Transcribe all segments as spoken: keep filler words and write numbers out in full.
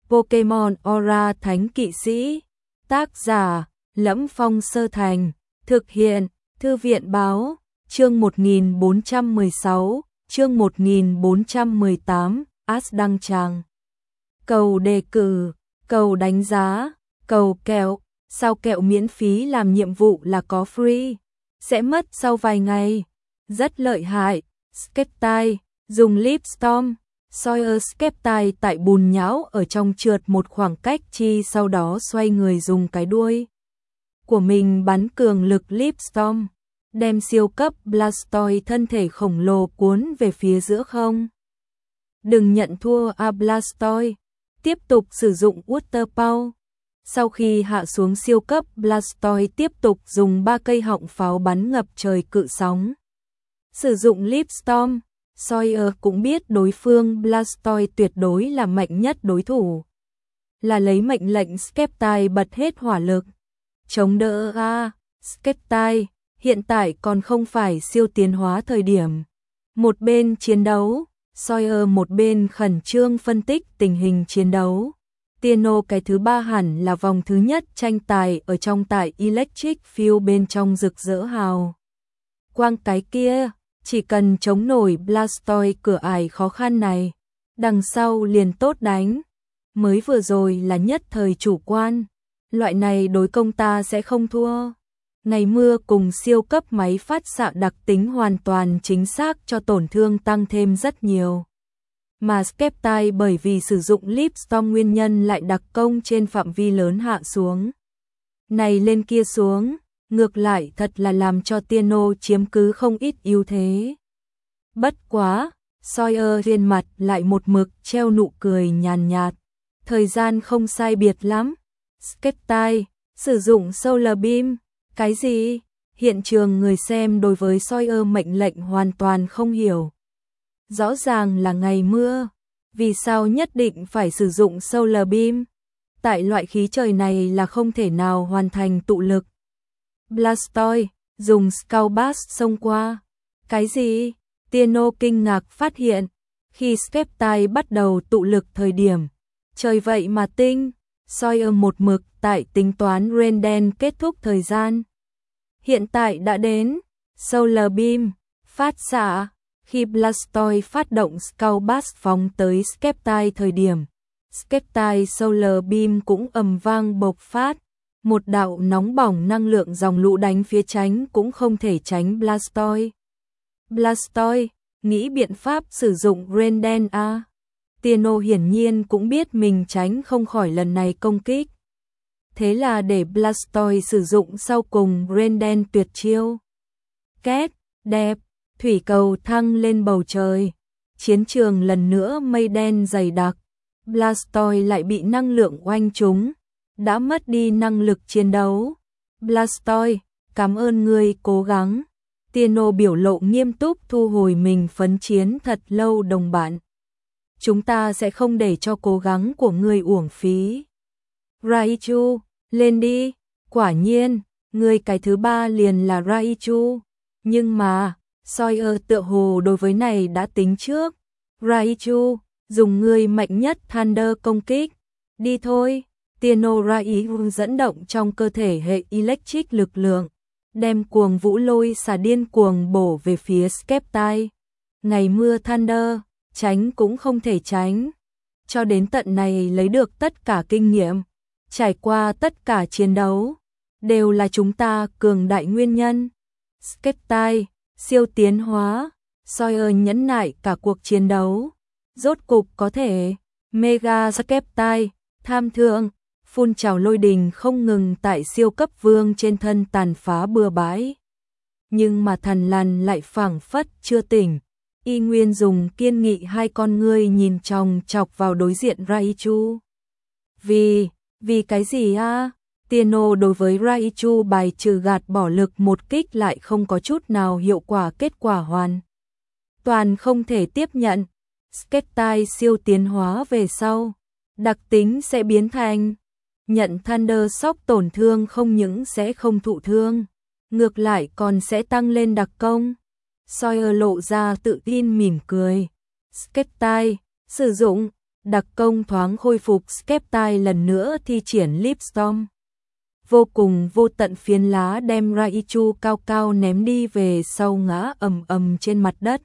Pokemon Aura Thánh Kỵ Sĩ. Tác giả: Lẫm Phong Sơ Thành. Thực hiện: Thư viện báo. Chương một nghìn bốn trăm mười sáu, chương một nghìn bốn trăm mười tám, As đăng tràng. Cầu đề cử, cầu đánh giá, cầu kẹo, sao kẹo miễn phí làm nhiệm vụ là có free, sẽ mất sau vài ngày. Rất lợi hại. Skeptile, dùng Lip Storm, Sawyer Skeptile tại bùn nhão ở trong trượt một khoảng cách chi, sau đó xoay người dùng cái đuôi của mình bắn cường lực Lip Storm, đem siêu cấp Blastoise thân thể khổng lồ cuốn về phía giữa không. Đừng nhận thua a Blastoise, tiếp tục sử dụng Water Power. Sau khi hạ xuống siêu cấp Blastoise tiếp tục dùng ba cây họng pháo bắn ngập trời cự sóng. Sử dụng Lip Storm, Sawyer cũng biết đối phương Blastoise tuyệt đối là mạnh nhất đối thủ. Là lấy mệnh lệnh Skeptile bật hết hỏa lực. Chống đỡ a Skeptile, hiện tại còn không phải siêu tiến hóa thời điểm. Một bên chiến đấu, Sawyer một bên khẩn trương phân tích tình hình chiến đấu. Tino cái thứ ba hẳn là vòng thứ nhất tranh tài ở trong tại Electric Field bên trong rực rỡ hào quang cái kia, chỉ cần chống nổi Blastoise cửa ải khó khăn này, đằng sau liền tốt đánh. Mới vừa rồi là nhất thời chủ quan, loại này đối công ta sẽ không thua. Ngày mưa cùng siêu cấp máy phát xạ đặc tính hoàn toàn chính xác cho tổn thương tăng thêm rất nhiều. Mà Skeptile bởi vì sử dụng Lip Storm nguyên nhân lại đặc công trên phạm vi lớn hạ xuống. Này lên kia xuống, ngược lại thật là làm cho Tino chiếm cứ không ít ưu thế. Bất quá, Sawyer trên mặt lại một mực treo nụ cười nhàn nhạt. Thời gian không sai biệt lắm. Skeptile, sử dụng Solar Beam. Cái gì? Hiện trường người xem đối với Sawyer mệnh lệnh hoàn toàn không hiểu. Rõ ràng là ngày mưa, vì sao nhất định phải sử dụng Solar Beam? Tại loại khí trời này là không thể nào hoàn thành tụ lực. Blastoise, dùng Scout Burst xông qua. Cái gì? Tino kinh ngạc phát hiện, khi Skeptile bắt đầu tụ lực thời điểm, trời vậy mà tinh, Sawyer một mực tại tính toán Renden kết thúc thời gian. Hiện tại đã đến, Solar Beam, phát xạ. Khi Blastoise phát động Scout Burst phóng tới Skeptile thời điểm, Skeptile Solar Beam cũng ầm vang bộc phát. Một đạo nóng bỏng năng lượng dòng lũ đánh phía tránh cũng không thể tránh Blastoise. Blastoise, nghĩ biện pháp sử dụng Renden a. Tino hiển nhiên cũng biết mình tránh không khỏi lần này công kích. Thế là để Blastoise sử dụng sau cùng Renden tuyệt chiêu. Két, đẹp, thủy cầu thăng lên bầu trời. Chiến trường lần nữa mây đen dày đặc. Blastoise lại bị năng lượng oanh trúng, đã mất đi năng lực chiến đấu. Blastoise, cảm ơn ngươi cố gắng. Tino biểu lộ nghiêm túc thu hồi mình phấn chiến thật lâu đồng bạn. Chúng ta sẽ không để cho cố gắng của ngươi uổng phí. Raichu, lên đi. Quả nhiên, ngươi cái thứ ba liền là Raichu. Nhưng mà, Sawyer tựa hồ đối với này đã tính trước. Raichu, dùng ngươi mạnh nhất Thunder công kích. Đi thôi. Tino Raichu dẫn động trong cơ thể hệ electric lực lượng, đem cuồng vũ lôi xả điên cuồng bổ về phía Skeptile. Ngày mưa Thunder, tránh cũng không thể tránh. Cho đến tận này lấy được tất cả kinh nghiệm, trải qua tất cả chiến đấu, đều là chúng ta cường đại nguyên nhân. Skeptile, siêu tiến hóa, Sawyer nhẫn nại cả cuộc chiến đấu. Rốt cục có thể, Mega Skeptile, tham thượng, phun trào lôi đình không ngừng tại siêu cấp vương trên thân tàn phá bừa bãi. Nhưng mà Thằn Lằn lại phảng phất chưa tỉnh, y nguyên dùng kiên nghị hai con ngươi nhìn chòng chọc vào đối diện Raichu. Vì, vì cái gì a? Tino đối với Raichu bài trừ gạt bỏ lực một kích lại không có chút nào hiệu quả, kết quả hoàn toàn không thể tiếp nhận. Skeptile siêu tiến hóa về sau, đặc tính sẽ biến thành nhận Thunder Shock tổn thương không những sẽ không thụ thương, ngược lại còn sẽ tăng lên đặc công. Sawyer lộ ra tự tin mỉm cười. Skeptile, sử dụng Đặc công thoáng khôi phục, Skeptile lần nữa thi triển Leap Storm. Vô cùng vô tận phiến lá đem Raichu cao cao ném đi về sau ngã ầm ầm trên mặt đất.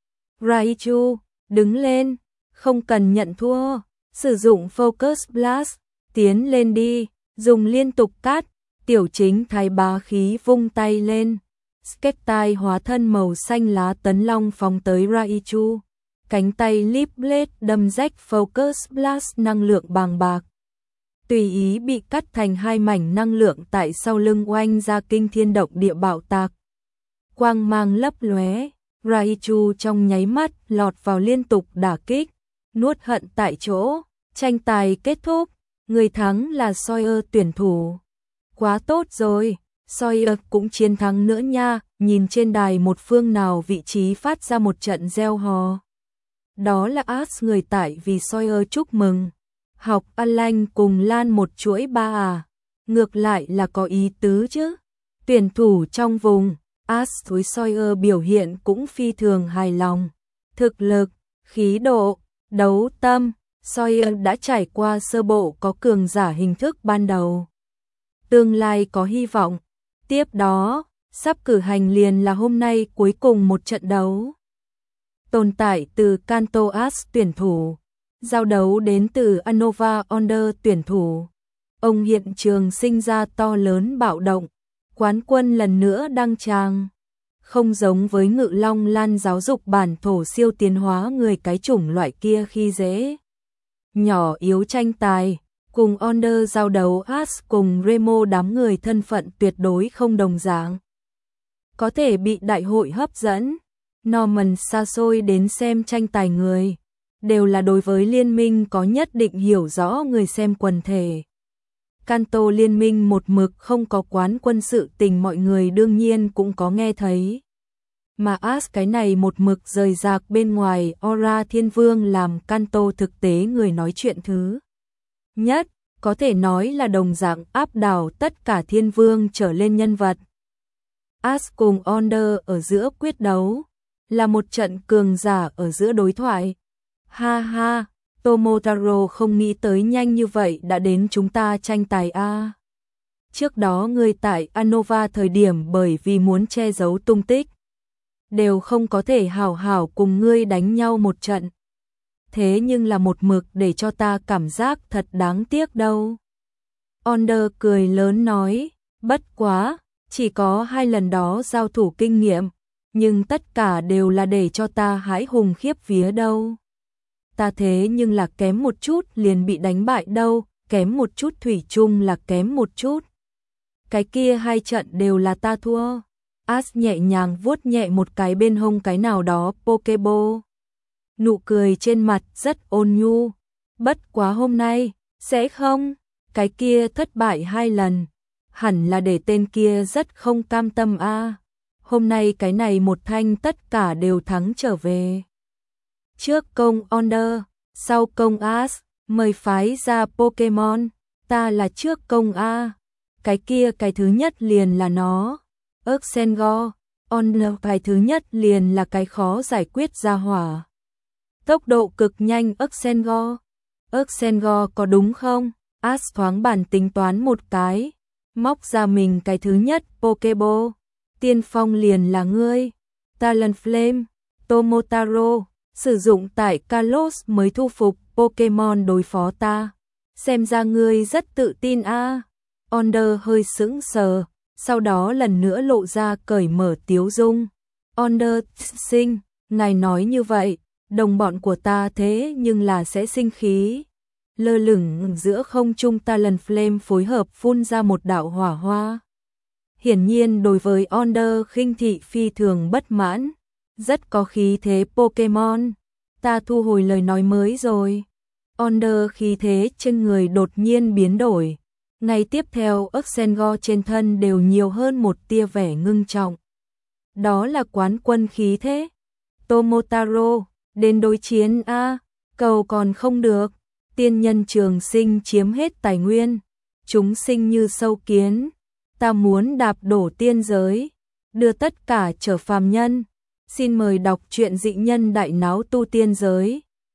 Raichu, đứng lên, không cần nhận thua, sử dụng Focus Blast, tiến lên đi, dùng liên tục cát, tiểu chính thái bá khí vung tay lên. Skeptile hóa thân màu xanh lá tấn long phóng tới Raichu, cánh tay Leap Blade đâm rách Focus Blast năng lượng bàng bạc. Tùy ý bị cắt thành hai mảnh, năng lượng tại sau lưng oanh ra kinh thiên động địa bạo tạc. Quang mang lấp lóe, Raichu trong nháy mắt lọt vào liên tục đả kích, nuốt hận tại chỗ, tranh tài kết thúc, người thắng là Sawyer tuyển thủ. Quá tốt rồi, Sawyer cũng chiến thắng nữa nha, nhìn trên đài một phương nào vị trí phát ra một trận reo hò. Đó là Ash người tại vì Sawyer chúc mừng. Học Alan cùng Lan một chuỗi ba à, ngược lại là có ý tứ chứ. Tuyển thủ trong vùng, Ash với Sawyer biểu hiện cũng phi thường hài lòng. Thực lực, khí độ, đấu tâm, Sawyer đã trải qua sơ bộ có cường giả hình thức ban đầu. Tương lai có hy vọng. Tiếp đó, sắp cử hành liền là hôm nay cuối cùng một trận đấu. Tồn tại từ Kanto Ash tuyển thủ. Giao đấu đến từ Unova Onder tuyển thủ. Ông hiện trường sinh ra to lớn bạo động. Quán quân lần nữa đăng tràng. Không giống với Ngự Long Lan giáo dục bản thổ siêu tiến hóa người cái chủng loại kia khi dễ. Nhỏ yếu tranh tài. Cùng Onder giao đấu, Ash cùng Remo đám người thân phận tuyệt đối không đồng dạng. Có thể bị đại hội hấp dẫn. Norman xa xôi đến xem tranh tài người. Đều là đối với liên minh có nhất định hiểu rõ người xem quần thể. Kanto liên minh một mực không có quán quân, sự tình mọi người đương nhiên cũng có nghe thấy. Mà Ash cái này một mực rời rạc bên ngoài Aura Thiên Vương làm Kanto thực tế người nói chuyện thứ nhất, có thể nói là đồng dạng áp đảo tất cả Thiên Vương trở lên nhân vật. Ash cùng Onder ở giữa quyết đấu, là một trận cường giả ở giữa đối thoại. Ha ha, Tomotaro không nghĩ tới nhanh như vậy đã đến chúng ta tranh tài a. Trước đó người tại Unova thời điểm bởi vì muốn che giấu tung tích, đều không có thể hảo hảo cùng ngươi đánh nhau một trận. Thế nhưng là một mực để cho ta cảm giác thật đáng tiếc đâu. Onder cười lớn nói, bất quá, chỉ có hai lần đó giao thủ kinh nghiệm, nhưng tất cả đều là để cho ta hãi hùng khiếp vía đâu. Ta thế nhưng là kém một chút liền bị đánh bại đâu, kém một chút thủy chung là kém một chút. Cái kia hai trận đều là ta thua. Ash nhẹ nhàng vuốt nhẹ một cái bên hông cái nào đó Pokeball. Nụ cười trên mặt rất ôn nhu. Bất quá hôm nay, sẽ không, cái kia thất bại hai lần. Hẳn là để tên kia rất không cam tâm a. À. Hôm nay cái này một thanh tất cả đều thắng trở về. Trước công Onder, sau công Ash, mời phái ra Pokemon, ta là trước công A. Cái kia cái thứ nhất liền là nó. Ursengo, Onder cái thứ nhất liền là cái khó giải quyết ra hỏa. Tốc độ cực nhanh Ursengo. Ursengo có đúng không? Ash thoáng bản tính toán một cái, móc ra mình cái thứ nhất Pokeball. Tiên phong liền là ngươi. Talonflame, Tomotaro, sử dụng tại Kalos mới thu phục Pokemon đối phó ta. Xem ra ngươi rất tự tin a. À. Onder hơi sững sờ, sau đó lần nữa lộ ra cởi mở tiếu dung. Onder sinh, ngài nói như vậy, đồng bọn của ta thế nhưng là sẽ sinh khí. Lơ lửng giữa không trung Talonflame phối hợp phun ra một đạo hỏa hoa. Hiển nhiên đối với Onder khinh thị phi thường bất mãn. Rất có khí thế Pokemon. Ta thu hồi lời nói mới rồi. Onder khí thế trên người đột nhiên biến đổi. Ngay tiếp theo Ursengo trên thân đều nhiều hơn một tia vẻ ngưng trọng. Đó là quán quân khí thế. Tomotaro, đến đối chiến a, cầu còn không được. Tiên nhân trường sinh chiếm hết tài nguyên. Chúng sinh như sâu kiến. Ta muốn đạp đổ tiên giới, đưa tất cả trở phàm nhân. Xin mời đọc truyện Dị Nhân Đại Náo Tu Tiên Giới.